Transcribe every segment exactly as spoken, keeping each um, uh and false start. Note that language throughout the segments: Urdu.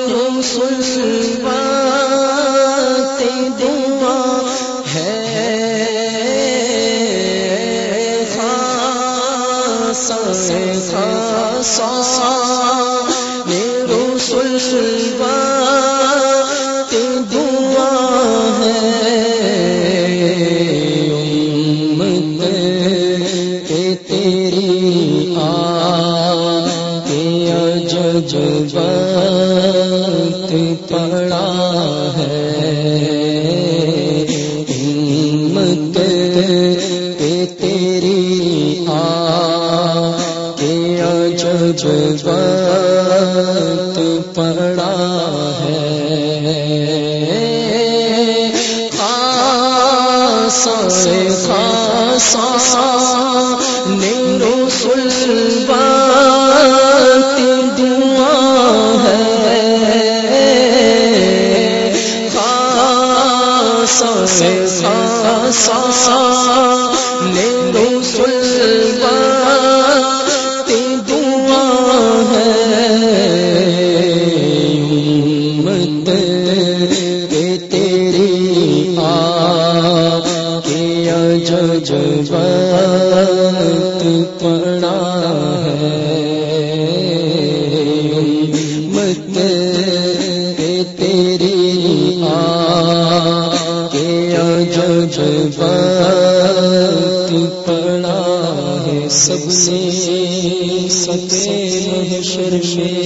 صلوات دعا ہے خاصہ خاصہ میرے صلوات دعا ہے امت تیری آ کے جذبات پڑا ہے امت تیری آ کے جذبات پڑا ہے خاصہ خاصہ میرے صلوات دعا ہے خاصہ خاصہ میرے صلوات دعا ہے امت تیری آ کے جذبات پڑا ہے امت تیری آ کے جذبات پڑا ہے سب نے سب محشر میں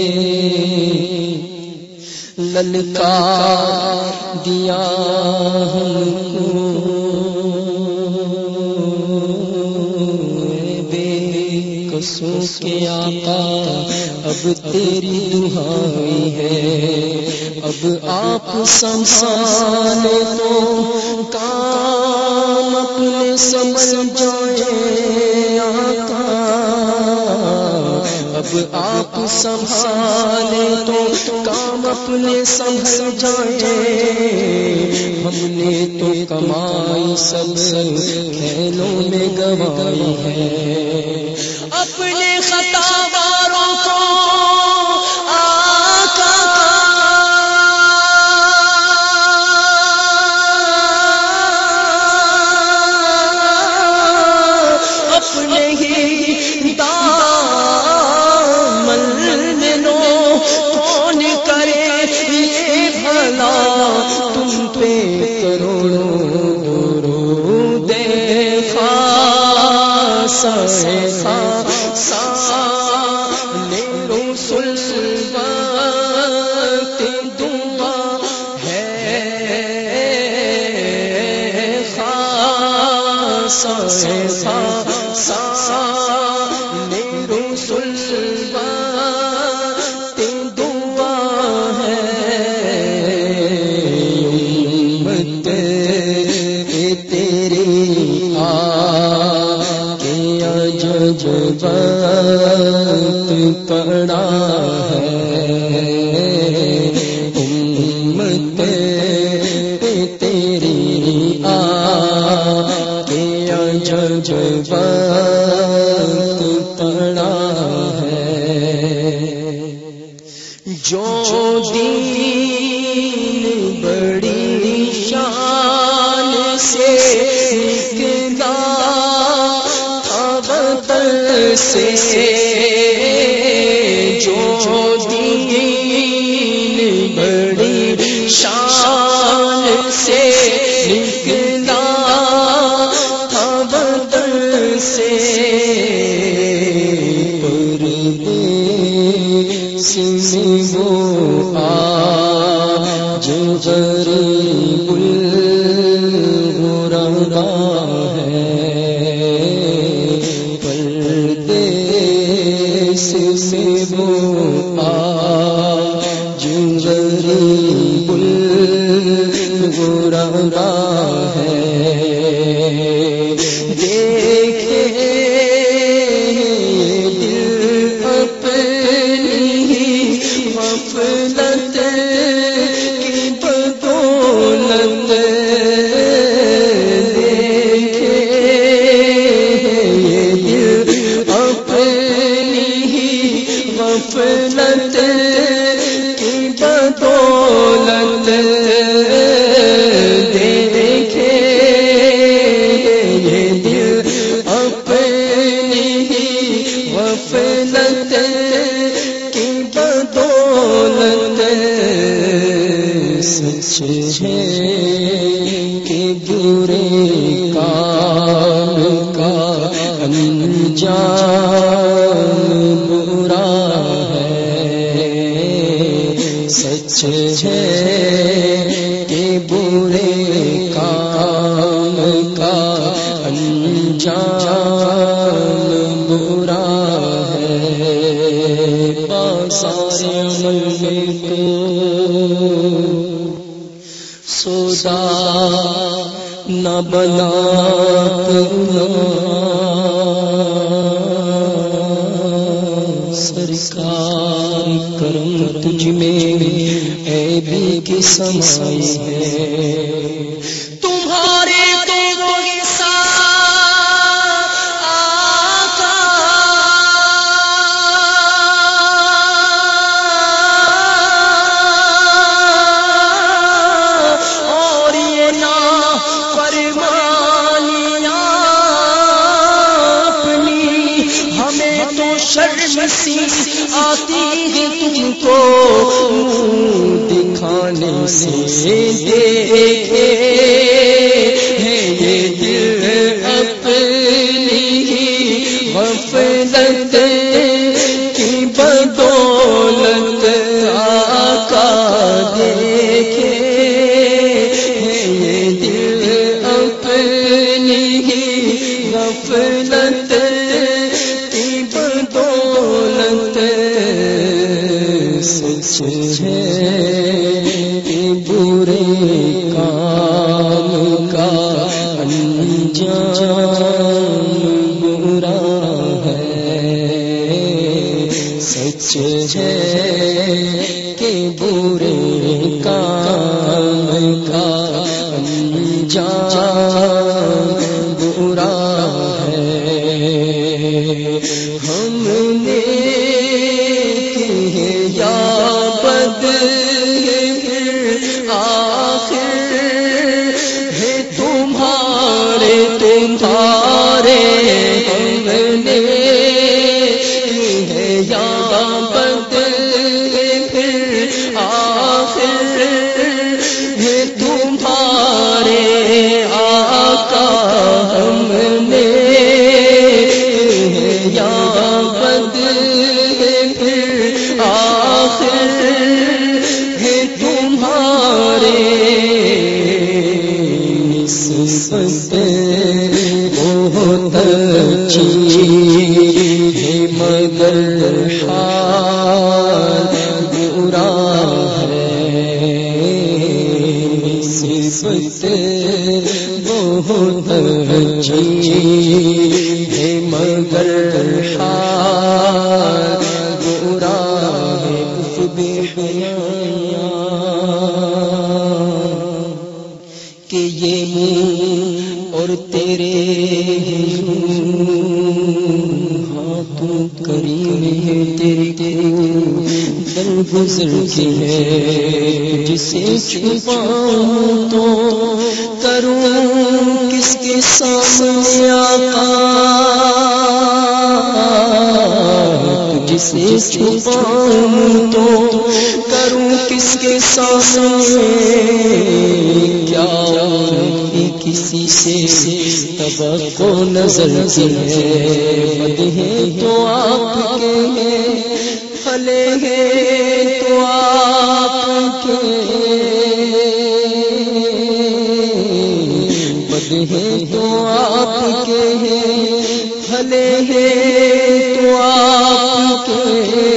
للکار دیا ہم کو بے قصوں کے آقا اب تیری دہائی ہے اب آپ سنبھالے تو کام اپنے سمجھ جائیں آقا اب آپ سنبھالے تو کام اپنے سمجھ جائیں ہم نے تو کمائی سب کھیلوں میں گوائی ہے اپنے خطا واروں کو آقا اپنے ہی دامن میں لو کون کرے یہ بھلا تم پہ کروڑوں درود خاصہ خاصہ میرے صلوات دعا ہے خاصہ خاصہ میرے صلوات دعا ہے امت تیری آ کے جذبات پڑا ہے امت تیری آ کے جذبات پڑا ہے جو دین بڑی شان سے نکلا تھا وطن سے جو دین بڑی شان سے نکلا تھا وطن سے پردیس میں وہ آج غریب الغرباء ہے پردیس میں وہ آج غریب الغرباء ہے دیکھے دل اپنی غفلت کی بدولت دیکھے دل اپنی غفلت کی بدولت سچ ہے کہ برے کام کا انجام برا ہے، سچ ہے کہ برے کام کا انجام برا ہے، سارے عمل میں تو سودا نہ بنا کرنا، سرکار کرم تجھ میں عیبی کی سمائی ہے، تمہارے شرم سی آتی ہے تم کو دکھانے سے، دیکھے ہے یہ دل اپنی غفلت کی بدولت، آقا دیکھے ہے یہ دل اپنی غفلت سچ ہے کہ برے کام کا انجام برا ہے، سچ ہے کہ برے کام کا انجام برا ہے، ہم نے آخر ہے تمہارے تمہارے ہم نے ہے یا بد آخر ہے تمہارے آقا ہم نے ہے یا بد آخر ہے تمہارے، نسبت بہت اچھی ہے مگر حال برا ہے، نسبت بہت اچھی ہے مگر حال برا ہے، بے بیاں کہ یہ منہ اور تیرے ہاتھوں کریم ہے تیرے در گزر کی ہے، جسے چھپاؤں تو کروں کس کے سامنے آقا، جسے چھپاؤں تو کروں کس کے سامنے، کیا کسی سے توقع نظر کی ہے، مدحیں تو آپ کے ہیں بھلے ہیں تو آپ کے، مدحیں تو آپ کے ہیں بھلے ہیں تو آپ کے،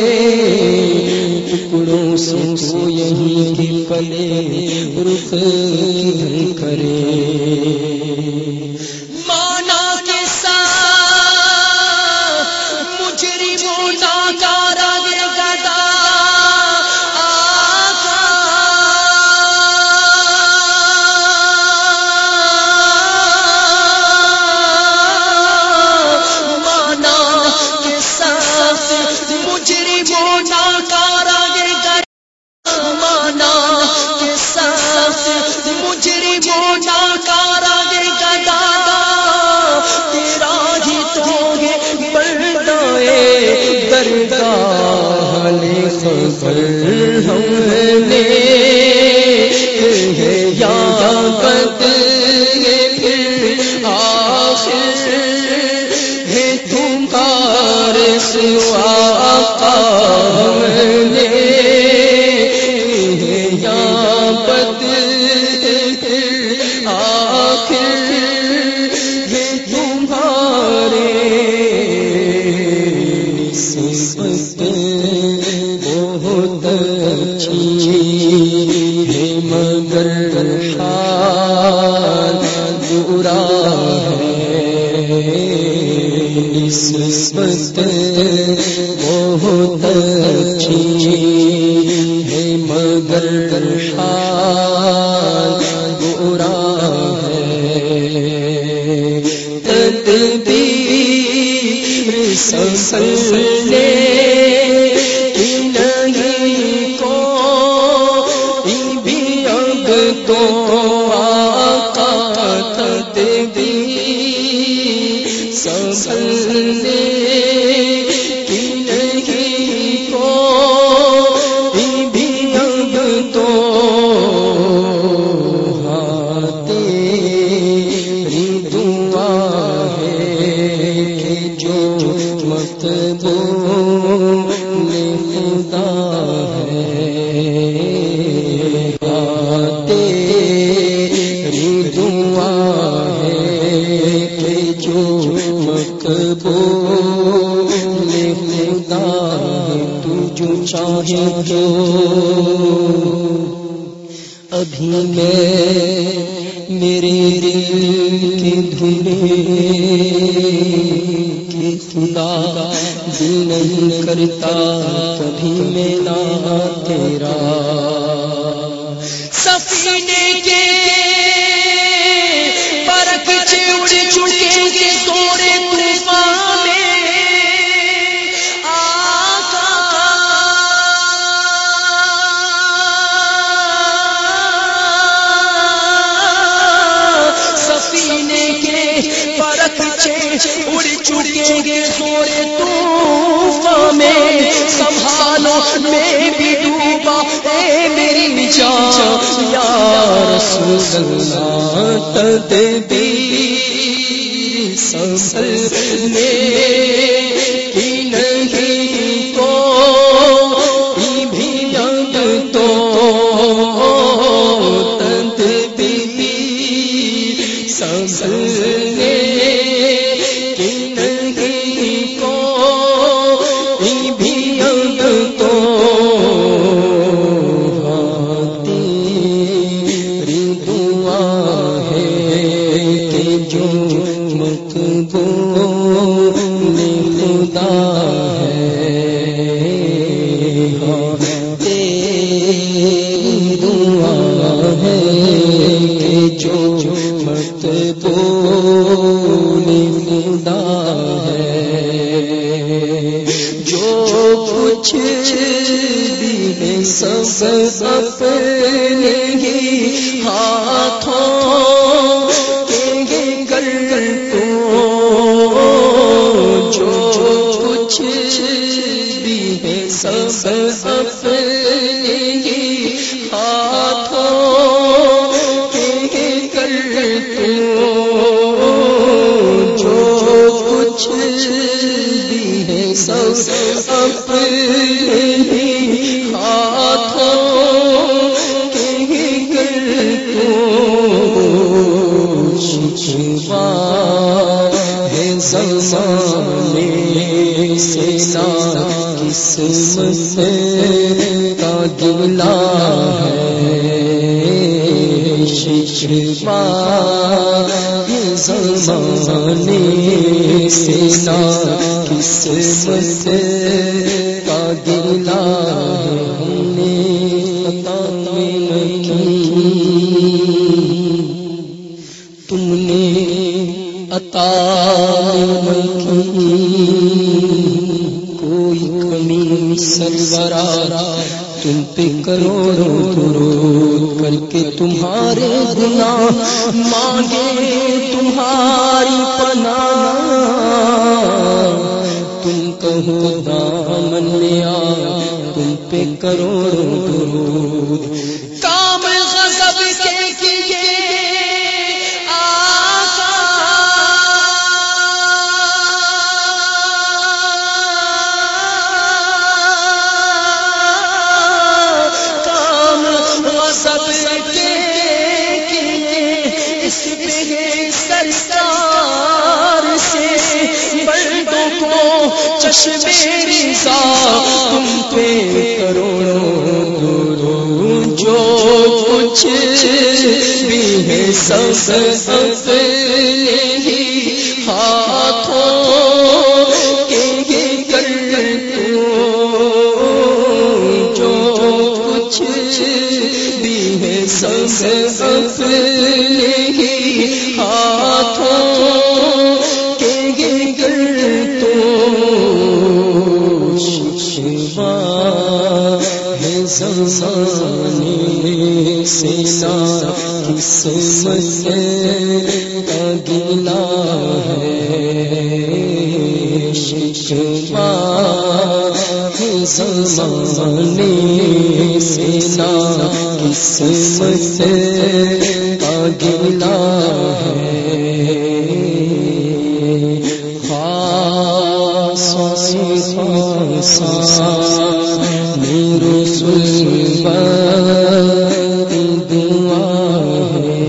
ٹکڑوں سے تو یہیں کے پلے رخ کدھر کرے، مانا کے ساتھ مجرموں ناکارہ گدا آقا، مانا کے ساتھ مجرموں ناکارہ گدا، مانا کے ساتھ مجرموں ناکارہ گدا، تیرا ہی تو ہے بردائے درگاہ پر ہم نے یا بد آخر ہے تمہارے سوا ہم نے یا بد آخر ہے تمہارے نسبت بہت اچھی ہے مگر حال برا ہے نسبت بہت اچھی ہے مگر حال برا ہے تدبیر سنسلے چاہے جو ابھی میں میرے دل کی دھلے کہ خدا دل نہیں کرتا کبھی میں نہ تیرا سفینے کے پرکھ اڑ چکے کے سورے طوفان میں اڑ چکیں گے سورے طوفان میں سنبھالو میں بھی ڈوبا اے میری جان یا رسول اللہ تدبیر سنسلنے کی نہیں کو بھی اب تو تدبیر سنسلنے سب اپنے ہی ہاتھوں کے گر تو جو کچھ بھی ہے سب اپنے ہی ہاتھوں کے گر تو جو کچھ بھی ہے سب اپنے ہی زمانے سے نا قسمت کا گلا ہے شکوا زمانے سے نا قسمت کا گلا ہم نے عطا نہیں تم نے عطا کوئی کمی سرورا تم پہ کروڑوں درود کر کے تمہارے گناہ مانگے تمہاری پناہ تم کہو دامن میں آ تم پہ کروڑوں درود. کام غضب کے کیے آقا کام غضب کے کیے اس پہ سرکار سے بندوں کو چشم رضا تم پہ کروڑوں درود. جو کچھ بھی ہے سب اپنے ہی ہاتھوں کے کر تو. جو کچھ بھی ہے سب اپنے ہی ہاتھوں کے کر تو. شکوہ ہے زمانے سے نا قسمت کا گلا ہے. شکوہ ہے زمانے سے نا قسمت کا گلا ہے. میرے سلوا دعا ہے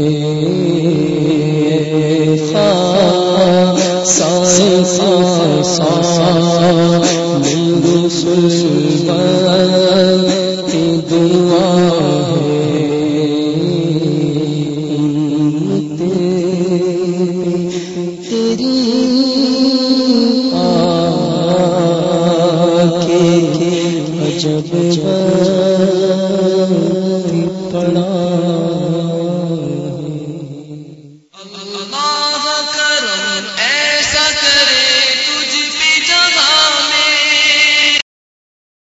سائے سا میرے سلوا دعا ہے. تیری جب پڑا اللہ کرم